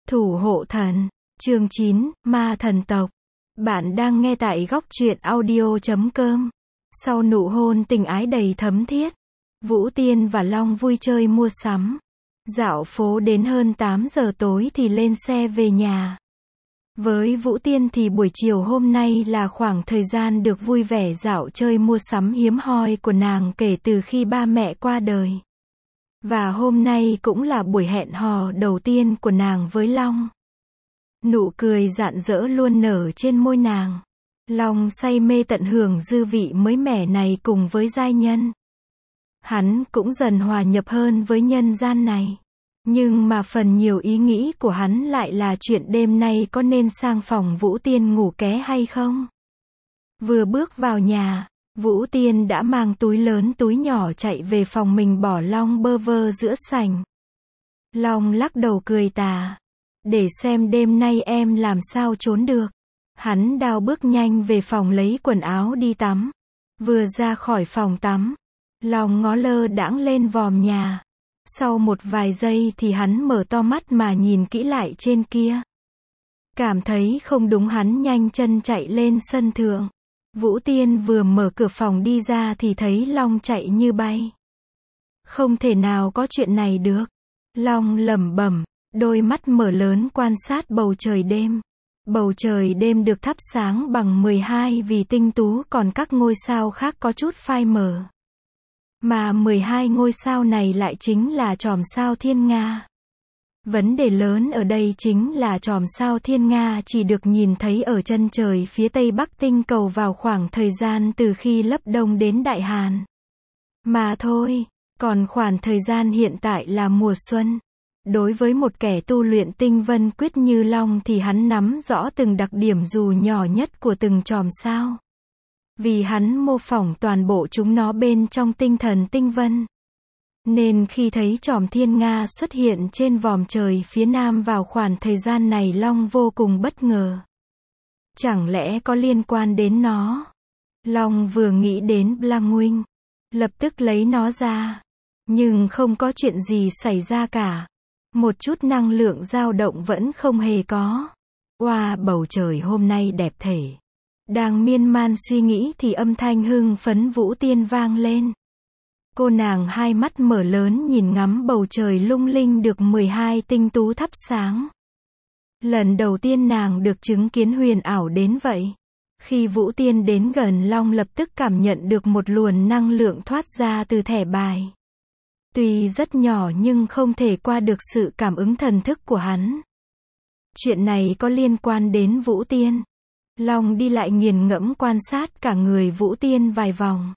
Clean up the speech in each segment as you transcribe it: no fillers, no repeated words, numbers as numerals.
Thủ hộ thần, chương 9, ma thần tộc. Bạn đang nghe tại góc truyện audio.com. Sau nụ hôn tình ái đầy thấm thiết, Vũ Tiên và Long vui chơi mua sắm. Dạo phố đến hơn 8 giờ tối thì lên xe về nhà. Với Vũ Tiên thì buổi chiều hôm nay là khoảng thời gian được vui vẻ dạo chơi mua sắm hiếm hoi của nàng kể từ khi ba mẹ qua đời. Và hôm nay cũng là buổi hẹn hò đầu tiên của nàng với Long. Nụ cười rạng rỡ luôn nở trên môi nàng. Long say mê tận hưởng dư vị mới mẻ này cùng với giai nhân. Hắn cũng dần hòa nhập hơn với nhân gian này. Nhưng mà phần nhiều ý nghĩ của hắn lại là chuyện đêm nay có nên sang phòng Vũ Tiên ngủ ké hay không. Vừa bước vào nhà, Vũ Tiên đã mang túi lớn túi nhỏ chạy về phòng mình bỏ Long bơ vơ giữa sảnh. Long lắc đầu cười tà. Để xem đêm nay em làm sao trốn được. Hắn đao bước nhanh về phòng lấy quần áo đi tắm. Vừa ra khỏi phòng tắm, Long ngó lơ đãng lên vòm nhà. Sau một vài giây thì hắn mở to mắt mà nhìn kỹ lại trên kia. Cảm thấy không đúng hắn nhanh chân chạy lên sân thượng. Vũ Tiên vừa mở cửa phòng đi ra thì thấy Long chạy như bay. Không thể nào có chuyện này được. Long lẩm bẩm, đôi mắt mở lớn quan sát bầu trời đêm. Bầu trời đêm được thắp sáng bằng 12 vì tinh tú, còn các ngôi sao khác có chút phai mờ. Mà 12 ngôi sao này lại chính là chòm sao Thiên Nga. Vấn đề lớn ở đây chính là chòm sao Thiên Nga chỉ được nhìn thấy ở chân trời phía tây bắc tinh cầu vào khoảng thời gian từ khi lấp đông đến Đại Hàn. Mà thôi, còn khoảng thời gian hiện tại là mùa xuân. Đối với một kẻ tu luyện tinh vân quyết như Long thì hắn nắm rõ từng đặc điểm dù nhỏ nhất của từng chòm sao. Vì hắn mô phỏng toàn bộ chúng nó bên trong tinh thần tinh vân. Nên khi thấy chòm Thiên Nga xuất hiện trên vòm trời phía nam vào khoảng thời gian này, Long vô cùng bất ngờ. Chẳng lẽ có liên quan đến nó? Long vừa nghĩ đến Blanc, lập tức lấy nó ra. Nhưng không có chuyện gì xảy ra cả. Một chút năng lượng dao động vẫn không hề có. Wow, bầu trời hôm nay đẹp thể. Đang miên man suy nghĩ thì âm thanh hưng phấn Vũ Tiên vang lên. Cô nàng hai mắt mở lớn nhìn ngắm bầu trời lung linh được 12 tinh tú thắp sáng. Lần đầu tiên nàng được chứng kiến huyền ảo đến vậy. Khi Vũ Tiên đến gần Long lập tức cảm nhận được một luồng năng lượng thoát ra từ thẻ bài. Tuy rất nhỏ nhưng không thể qua được sự cảm ứng thần thức của hắn. Chuyện này có liên quan đến Vũ Tiên. Long đi lại nghiền ngẫm quan sát cả người Vũ Tiên vài vòng.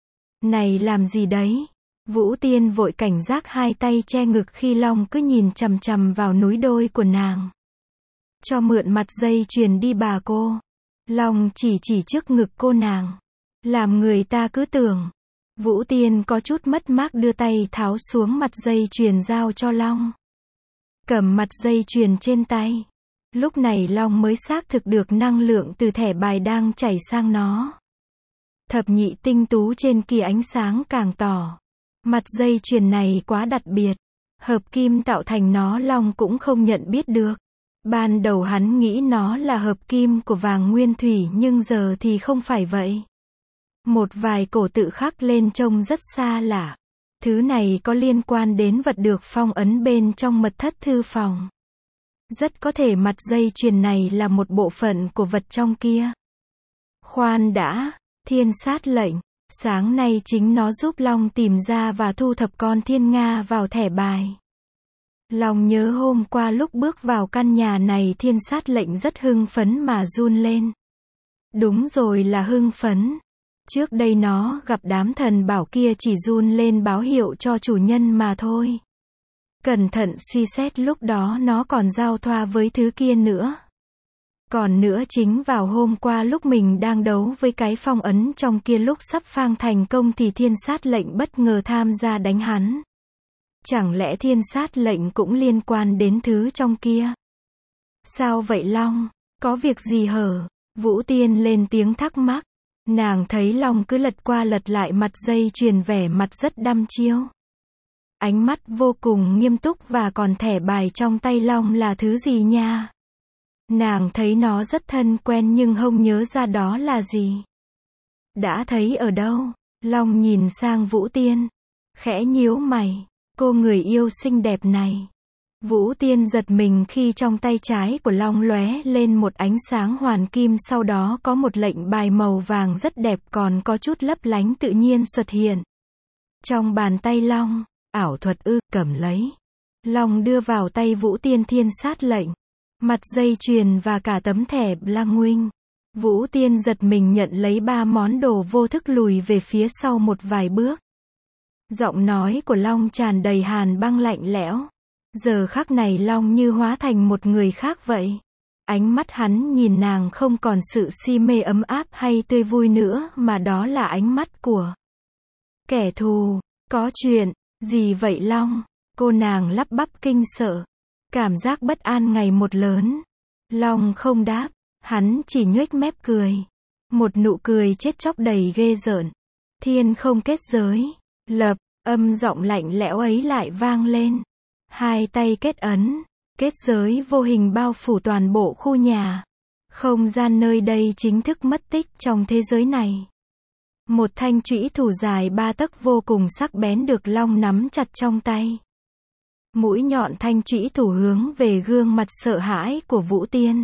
Này làm gì đấy? Vũ Tiên vội cảnh giác hai tay che ngực khi Long cứ nhìn chằm chằm vào núi đôi của nàng. Cho mượn mặt dây chuyền đi bà cô. Long chỉ trước ngực cô nàng. Làm người ta cứ tưởng. Vũ Tiên có chút mất mát đưa tay tháo xuống mặt dây chuyền giao cho Long. Cầm mặt dây chuyền trên tay. Lúc này Long mới xác thực được năng lượng từ thẻ bài đang chảy sang nó. Thập nhị tinh tú trên kia ánh sáng càng tỏ. Mặt dây chuyền này quá đặc biệt. Hợp kim tạo thành nó Long cũng không nhận biết được. Ban đầu hắn nghĩ nó là hợp kim của vàng nguyên thủy nhưng giờ thì không phải vậy. Một vài cổ tự khắc lên trông rất xa lạ. Thứ này có liên quan đến vật được phong ấn bên trong mật thất thư phòng. Rất có thể mặt dây chuyền này là một bộ phận của vật trong kia. Khoan đã, thiên sát lệnh. Sáng nay chính nó giúp Long tìm ra và thu thập con Thiên Nga vào thẻ bài. Long nhớ hôm qua lúc bước vào căn nhà này thiên sát lệnh rất hưng phấn mà run lên. Đúng rồi, là hưng phấn. Trước đây nó gặp đám thần bảo kia chỉ run lên báo hiệu cho chủ nhân mà thôi. Cẩn thận suy xét lúc đó nó còn giao thoa với thứ kia nữa. Còn nữa chính vào hôm qua lúc mình đang đấu với cái phong ấn trong kia lúc sắp phang thành công thì thiên sát lệnh bất ngờ tham gia đánh hắn. Chẳng lẽ thiên sát lệnh cũng liên quan đến thứ trong kia? Sao vậy Long? Có việc gì hở? Vũ Tiên lên tiếng thắc mắc. Nàng thấy Long cứ lật qua lật lại mặt dây chuyền vẻ mặt rất đăm chiêu. Ánh mắt vô cùng nghiêm túc và còn thẻ bài trong tay Long là thứ gì nha? Nàng thấy nó rất thân quen nhưng không nhớ ra đó là gì. Đã thấy ở đâu? Long nhìn sang Vũ Tiên. Khẽ nhíu mày. Cô người yêu xinh đẹp này. Vũ Tiên giật mình khi trong tay trái của Long lóe lên một ánh sáng hoàn kim, sau đó có một lệnh bài màu vàng rất đẹp còn có chút lấp lánh tự nhiên xuất hiện. Trong bàn tay Long, ảo thuật cầm lấy. Long đưa vào tay Vũ Tiên thiên sát lệnh, mặt dây chuyền và cả tấm thẻ Blanc. Vũ Tiên giật mình nhận lấy 3 món đồ vô thức lùi về phía sau một vài bước. Giọng nói của Long tràn đầy hàn băng lạnh lẽo. Giờ khắc này Long như hóa thành một người khác vậy. Ánh mắt hắn nhìn nàng không còn sự si mê ấm áp hay tươi vui nữa, mà đó là ánh mắt của kẻ thù. Có chuyện gì vậy Long? Cô nàng lắp bắp kinh sợ. Cảm giác bất an ngày một lớn. Long không đáp. Hắn chỉ nhoếch mép cười. Một nụ cười chết chóc đầy ghê rợn. Thiên không kết giới. Lập, âm giọng lạnh lẽo ấy lại vang lên. 2 tay kết ấn. Kết giới vô hình bao phủ toàn bộ khu nhà. Không gian nơi đây chính thức mất tích trong thế giới này. Một thanh chủy thủ dài 3 tấc vô cùng sắc bén được Long nắm chặt trong tay. Mũi nhọn thanh chủy thủ hướng về gương mặt sợ hãi của Vũ Tiên.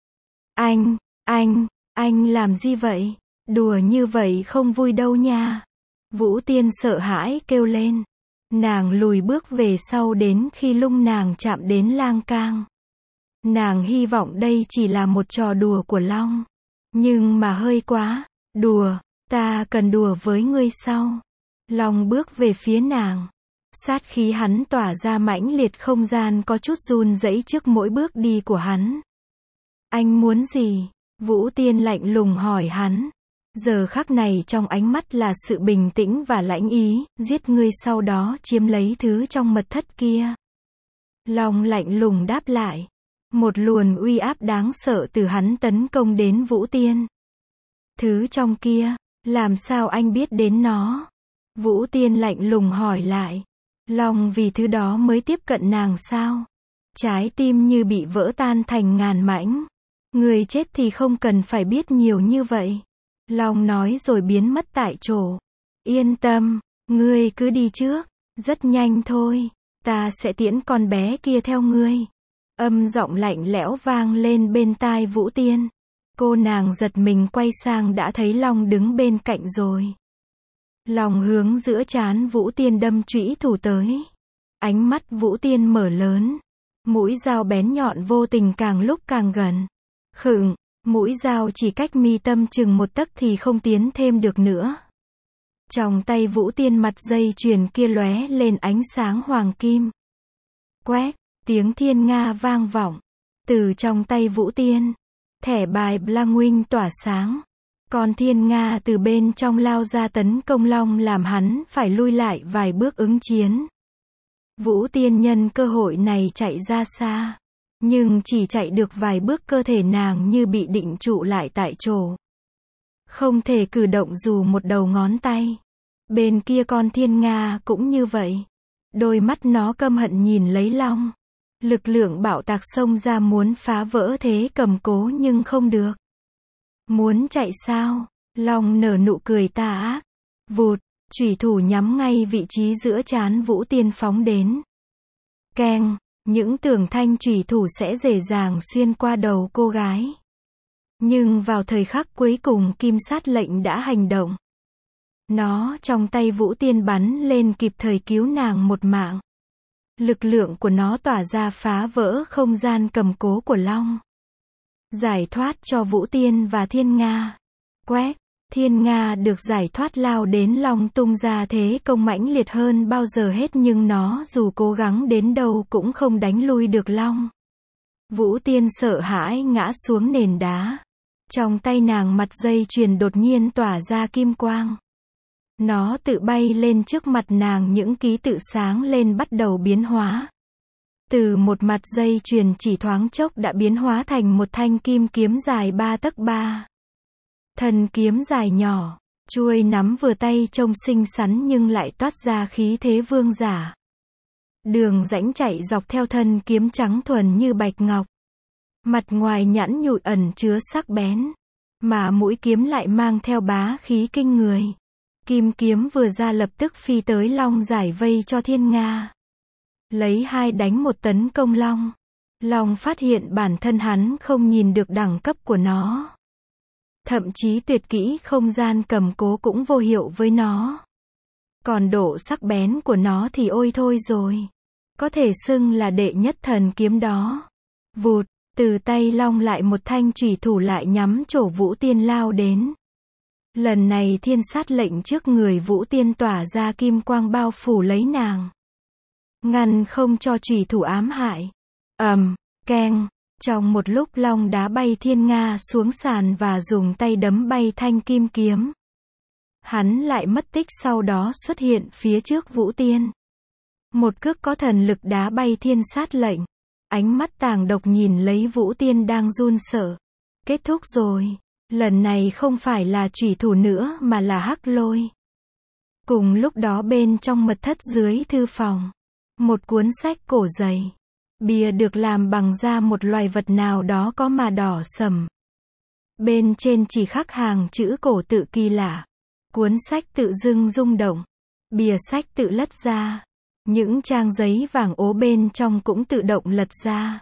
Anh làm gì vậy? Đùa như vậy không vui đâu nha. Vũ Tiên sợ hãi kêu lên. Nàng lùi bước về sau đến khi lưng nàng chạm đến lan can. Nàng hy vọng đây chỉ là một trò đùa của Long. Nhưng mà hơi quá. Đùa, ta cần đùa với ngươi sao? Long bước về phía nàng. Sát khí hắn tỏa ra mãnh liệt, không gian có chút run rẩy trước mỗi bước đi của hắn. Anh muốn gì? Vũ Tiên lạnh lùng hỏi hắn. Giờ khắc này trong ánh mắt là sự bình tĩnh và lãnh ý, giết ngươi sau đó chiếm lấy thứ trong mật thất kia. Long lạnh lùng đáp lại. Một luồng uy áp đáng sợ từ hắn tấn công đến Vũ Tiên. Thứ trong kia, làm sao anh biết đến nó? Vũ Tiên lạnh lùng hỏi lại. Long vì thứ đó mới tiếp cận nàng sao? Trái tim như bị vỡ tan thành ngàn mảnh. Người chết thì không cần phải biết nhiều như vậy. Long nói rồi biến mất tại chỗ. Yên tâm, ngươi cứ đi trước. Rất nhanh thôi. Ta sẽ tiễn con bé kia theo ngươi. Âm giọng lạnh lẽo vang lên bên tai Vũ Tiên. Cô nàng giật mình quay sang đã thấy Long đứng bên cạnh rồi. Long hướng giữa trán Vũ Tiên đâm chủy thủ tới. Ánh mắt Vũ Tiên mở lớn. Mũi dao bén nhọn vô tình càng lúc càng gần. Khựng, mũi dao chỉ cách mi tâm chừng 1 tấc thì không tiến thêm được nữa. Trong tay Vũ Tiên mặt dây chuyền kia lóe lên ánh sáng hoàng kim. Quét, tiếng thiên nga vang vọng. Từ trong tay Vũ Tiên, thẻ bài Blanc tỏa sáng. Con thiên nga từ bên trong lao ra tấn công Long, làm hắn phải lui lại vài bước ứng chiến. Vũ Tiên nhân cơ hội này chạy ra xa. Nhưng chỉ chạy được vài bước cơ thể nàng như bị định trụ lại tại chỗ. Không thể cử động dù một đầu ngón tay. Bên kia con thiên nga cũng như vậy. Đôi mắt nó căm hận nhìn lấy Long. Lực lượng bạo tạc xông ra muốn phá vỡ thế cầm cố nhưng không được. Muốn chạy sao? Long nở nụ cười tà ác. Vụt, chủy thủ nhắm ngay vị trí giữa trán Vũ Tiên phóng đến. Keng, những tường thanh chủy thủ sẽ dễ dàng xuyên qua đầu cô gái. Nhưng vào thời khắc cuối cùng kim sát lệnh đã hành động. Nó trong tay Vũ Tiên bắn lên kịp thời cứu nàng một mạng. Lực lượng của nó tỏa ra phá vỡ không gian cầm cố của Long. Giải thoát cho Vũ Tiên và Thiên Nga. Quét, Thiên Nga được giải thoát lao đến Long tung ra thế công mãnh liệt hơn bao giờ hết nhưng nó dù cố gắng đến đâu cũng không đánh lui được Long. Vũ Tiên sợ hãi ngã xuống nền đá. Trong tay nàng mặt dây chuyền đột nhiên tỏa ra kim quang. Nó tự bay lên trước mặt nàng, những ký tự sáng lên bắt đầu biến hóa. Từ một mặt dây chuyền chỉ thoáng chốc đã biến hóa thành một thanh kim kiếm dài 3 tấc 3. Thân kiếm dài nhỏ, chuôi nắm vừa tay trông xinh xắn nhưng lại toát ra khí thế vương giả. Đường rãnh chạy dọc theo thân kiếm trắng thuần như bạch ngọc. Mặt ngoài nhẵn nhụi ẩn chứa sắc bén, mà mũi kiếm lại mang theo bá khí kinh người. Kim kiếm vừa ra lập tức phi tới Long giải vây cho Thiên Nga. Lấy 2 đánh 1 tấn công Long. Long phát hiện bản thân hắn không nhìn được đẳng cấp của nó. Thậm chí tuyệt kỹ không gian cầm cố cũng vô hiệu với nó. Còn độ sắc bén của nó thì ôi thôi rồi. Có thể xưng là đệ nhất thần kiếm đó. Vụt, từ tay Long lại một thanh chủy thủ lại nhắm chỗ Vũ Tiên lao đến. Lần này thiên sát lệnh trước người Vũ Tiên tỏa ra kim quang bao phủ lấy nàng. Ngăn không cho chủy thủ ám hại. Keng. Trong một lúc Long đá bay Thiên Nga xuống sàn và dùng tay đấm bay thanh kim kiếm. Hắn lại mất tích sau đó xuất hiện phía trước Vũ Tiên. Một cước có thần lực đá bay thiên sát lệnh. Ánh mắt tàng độc nhìn lấy Vũ Tiên đang run sợ. Kết thúc rồi. Lần này không phải là chủy thủ nữa mà là hắc lôi. Cùng lúc đó bên trong mật thất dưới thư phòng. Một cuốn sách cổ dày. Bìa được làm bằng da một loài vật nào đó có màu đỏ sẫm. Bên trên chỉ khắc hàng chữ cổ tự kỳ lạ. Cuốn sách tự dưng rung động. Bìa sách tự lật ra. Những trang giấy vàng ố bên trong cũng tự động lật ra.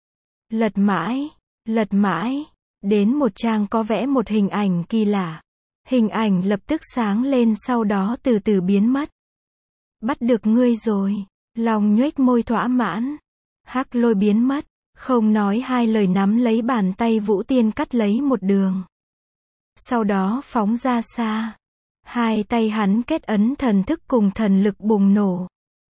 Lật mãi. Đến một trang có vẽ một hình ảnh kỳ lạ. Hình ảnh lập tức sáng lên sau đó từ từ biến mất. Bắt được ngươi rồi. Long nhoếch môi thỏa mãn. Hắc lôi biến mất. Không nói 2 lời nắm lấy bàn tay Vũ Tiên cắt lấy một đường. Sau đó phóng ra xa. 2 tay hắn kết ấn thần thức cùng thần lực bùng nổ.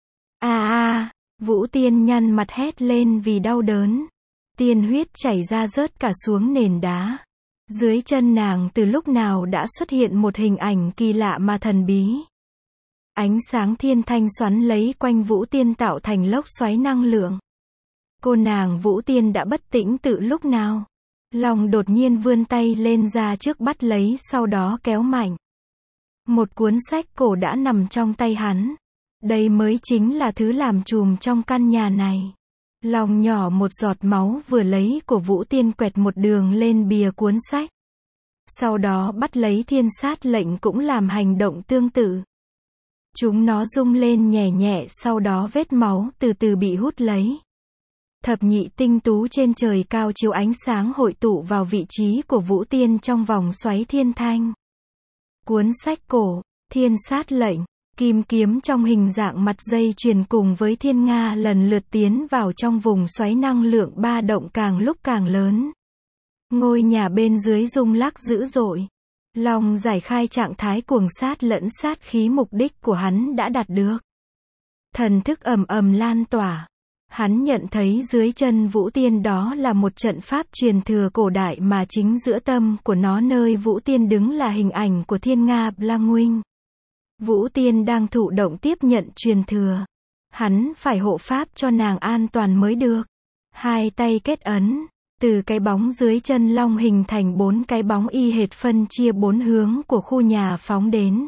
Vũ Tiên nhăn mặt hét lên vì đau đớn. Tiên huyết chảy ra rớt cả xuống nền đá. Dưới chân nàng từ lúc nào đã xuất hiện một hình ảnh kỳ lạ mà thần bí. Ánh sáng thiên thanh xoắn lấy quanh Vũ Tiên tạo thành lốc xoáy năng lượng. Cô nàng Vũ Tiên đã bất tỉnh từ lúc nào. Long đột nhiên vươn tay lên ra trước bắt lấy sau đó kéo mạnh. Một cuốn sách cổ đã nằm trong tay hắn. Đây mới chính là thứ làm chùm trong căn nhà này. Long nhỏ một giọt máu vừa lấy của Vũ Tiên quẹt một đường lên bìa cuốn sách. Sau đó bắt lấy thiên sát lệnh cũng làm hành động tương tự. Chúng nó rung lên nhẹ nhẹ sau đó vết máu từ từ bị hút lấy. Thập nhị tinh tú trên trời cao chiếu ánh sáng hội tụ vào vị trí của Vũ Tiên trong vòng xoáy thiên thanh. Cuốn sách cổ, thiên sát lệnh, kim kiếm trong hình dạng mặt dây chuyền cùng với Thiên Nga lần lượt tiến vào trong vùng xoáy năng lượng ba động càng lúc càng lớn. Ngôi nhà bên dưới rung lắc dữ dội. Long giải khai trạng thái cuồng sát lẫn sát khí mục đích của hắn đã đạt được. Thần thức ầm ầm lan tỏa. Hắn nhận thấy dưới chân Vũ Tiên đó là một trận pháp truyền thừa cổ đại mà chính giữa tâm của nó nơi Vũ Tiên đứng là hình ảnh của Thiên Nga Blanguinh. Vũ Tiên đang thụ động tiếp nhận truyền thừa. Hắn phải hộ pháp cho nàng an toàn mới được. 2 tay kết ấn. Từ cái bóng dưới chân Long hình thành 4 cái bóng y hệt phân chia 4 hướng của khu nhà phóng đến.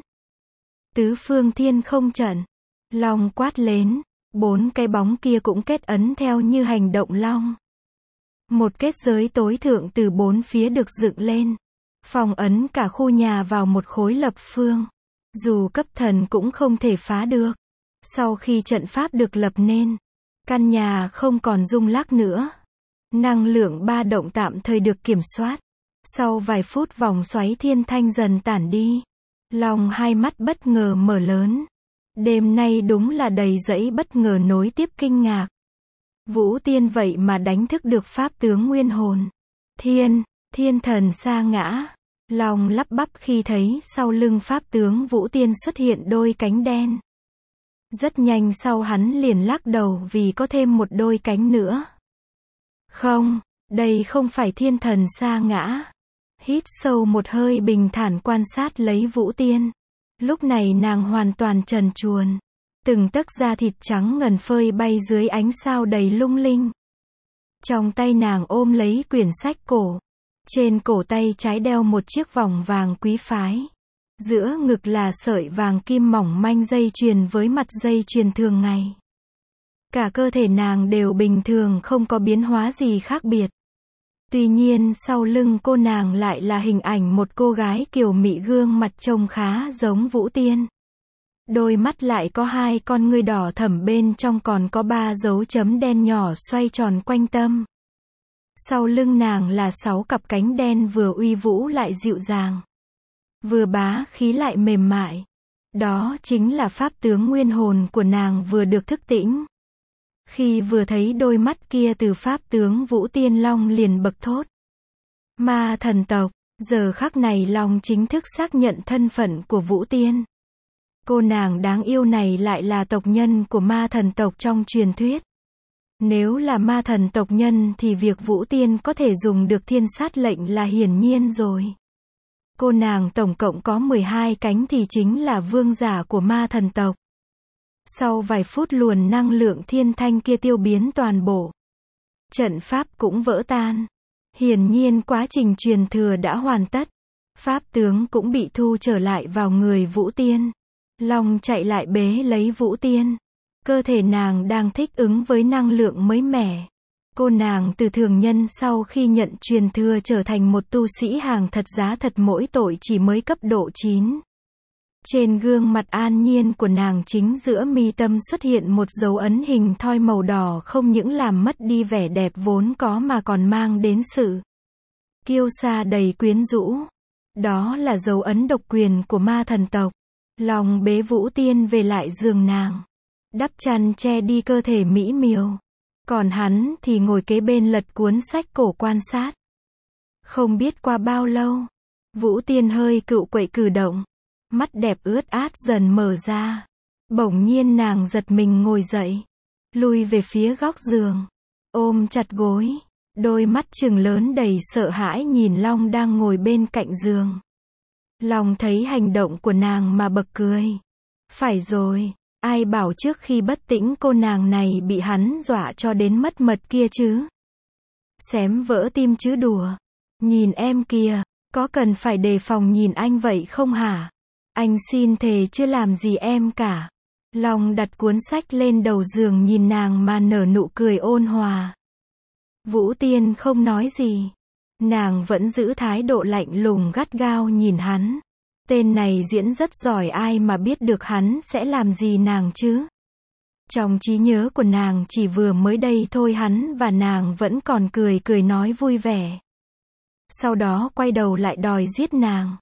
Tứ phương thiên không trận. Long quát lên. 4 cái bóng kia cũng kết ấn theo như hành động Long. Một kết giới tối thượng từ 4 phía được dựng lên. Phong ấn cả khu nhà vào một khối lập phương. Dù cấp thần cũng không thể phá được. Sau khi trận pháp được lập nên, căn nhà không còn rung lắc nữa. Năng lượng ba động tạm thời được kiểm soát. Sau vài phút vòng xoáy thiên thanh dần tản đi. Long 2 mắt bất ngờ mở lớn. Đêm nay đúng là đầy dẫy bất ngờ nối tiếp kinh ngạc. Vũ Tiên vậy mà đánh thức được pháp tướng nguyên hồn. Thiên thần sa ngã. Long lắp bắp khi thấy sau lưng pháp tướng Vũ Tiên xuất hiện đôi cánh đen. Rất nhanh sau hắn liền lắc đầu vì có thêm một đôi cánh nữa. Không, đây không phải thiên thần sa ngã. Hít sâu một hơi bình thản quan sát lấy Vũ Tiên. Lúc này nàng hoàn toàn trần truồng. Từng tấc da thịt trắng ngần phơi bay dưới ánh sao đầy lung linh. Trong tay nàng ôm lấy quyển sách cổ. Trên cổ tay trái đeo một chiếc vòng vàng quý phái. Giữa ngực là sợi vàng kim mỏng manh dây chuyền với mặt dây chuyền thường ngày. Cả cơ thể nàng đều bình thường không có biến hóa gì khác biệt. Tuy nhiên sau lưng cô nàng lại là hình ảnh một cô gái kiều mị gương mặt trông khá giống Vũ Tiên. Đôi mắt lại có 2 con ngươi đỏ thẫm, bên trong còn có 3 dấu chấm đen nhỏ xoay tròn quanh tâm. Sau lưng nàng là 6 cặp cánh đen vừa uy vũ lại dịu dàng. Vừa bá khí lại mềm mại. Đó chính là pháp tướng nguyên hồn của nàng vừa được thức tỉnh. Khi vừa thấy đôi mắt kia từ pháp tướng Vũ Tiên, Long liền bật thốt. Ma thần tộc, giờ khắc này Long chính thức xác nhận thân phận của Vũ Tiên. Cô nàng đáng yêu này lại là tộc nhân của ma thần tộc trong truyền thuyết. Nếu là ma thần tộc nhân thì việc Vũ Tiên có thể dùng được thiên sát lệnh là hiển nhiên rồi. Cô nàng tổng cộng có 12 cánh thì chính là vương giả của ma thần tộc. Sau vài phút luồn năng lượng thiên thanh kia tiêu biến toàn bộ. Trận pháp cũng vỡ tan. Hiển nhiên quá trình truyền thừa đã hoàn tất. Pháp tướng cũng bị thu trở lại vào người Vũ Tiên. Long chạy lại bế lấy Vũ Tiên. Cơ thể nàng đang thích ứng với năng lượng mới mẻ. Cô nàng từ thường nhân sau khi nhận truyền thừa trở thành một tu sĩ hàng thật giá thật, mỗi tội chỉ mới cấp độ 9. Trên gương mặt an nhiên của nàng chính giữa mi tâm xuất hiện một dấu ấn hình thoi màu đỏ, không những làm mất đi vẻ đẹp vốn có mà còn mang đến sự kiêu sa đầy quyến rũ. Đó là dấu ấn độc quyền của ma thần tộc. Long bế Vũ Tiên về lại giường nàng. Đắp chăn che đi cơ thể mỹ miều. Còn hắn thì ngồi kế bên lật cuốn sách cổ quan sát. Không biết qua bao lâu, Vũ Tiên hơi cựu quậy cử động. Mắt đẹp ướt át dần mở ra. Bỗng nhiên nàng giật mình ngồi dậy. Lui về phía góc giường. Ôm chặt gối. Đôi mắt trừng lớn đầy sợ hãi nhìn Long đang ngồi bên cạnh giường. Long thấy hành động của nàng mà bật cười. Phải rồi, ai bảo trước khi bất tỉnh cô nàng này bị hắn dọa cho đến mất mật kia chứ. Xém vỡ tim chứ đùa. Nhìn em kìa, có cần phải đề phòng nhìn anh vậy không hả? Anh xin thề chưa làm gì em cả. Long đặt cuốn sách lên đầu giường nhìn nàng mà nở nụ cười ôn hòa. Vũ Tiên không nói gì. Nàng vẫn giữ thái độ lạnh lùng gắt gao nhìn hắn. Tên này diễn rất giỏi, ai mà biết được hắn sẽ làm gì nàng chứ. Trong trí nhớ của nàng chỉ vừa mới đây thôi hắn và nàng vẫn còn cười cười nói vui vẻ. Sau đó quay đầu lại đòi giết nàng.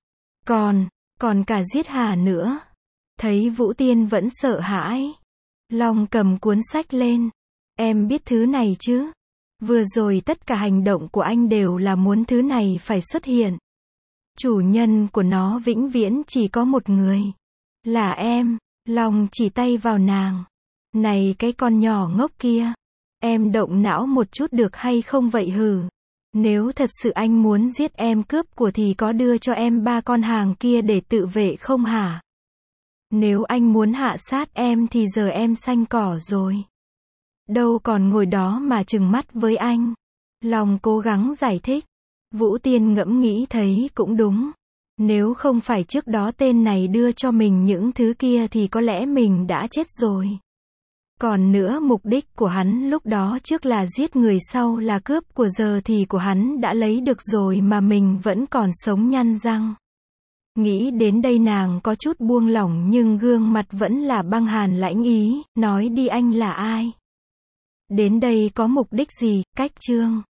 Còn cả giết Hà nữa. Thấy Vũ Tiên vẫn sợ hãi. Long cầm cuốn sách lên. Em biết thứ này chứ. Vừa rồi tất cả hành động của anh đều là muốn thứ này phải xuất hiện. Chủ nhân của nó vĩnh viễn chỉ có một người. Là em. Long chỉ tay vào nàng. Này cái con nhỏ ngốc kia. Em động não một chút được hay không vậy hử? Nếu thật sự anh muốn giết em cướp của thì có đưa cho em 3 con hàng kia để tự vệ không hả? Nếu anh muốn hạ sát em thì giờ em xanh cỏ rồi. Đâu còn ngồi đó mà trừng mắt với anh. Long cố gắng giải thích. Vũ Tiên ngẫm nghĩ thấy cũng đúng. Nếu không phải trước đó tên này đưa cho mình những thứ kia thì có lẽ mình đã chết rồi. Còn nữa mục đích của hắn lúc đó trước là giết người, sau là cướp của, giờ thì của hắn đã lấy được rồi mà mình vẫn còn sống nhăn răng. Nghĩ đến đây nàng có chút buông lỏng nhưng gương mặt vẫn là băng hàn lãnh ý, nói đi anh là ai? Đến đây có mục đích gì? Cách chương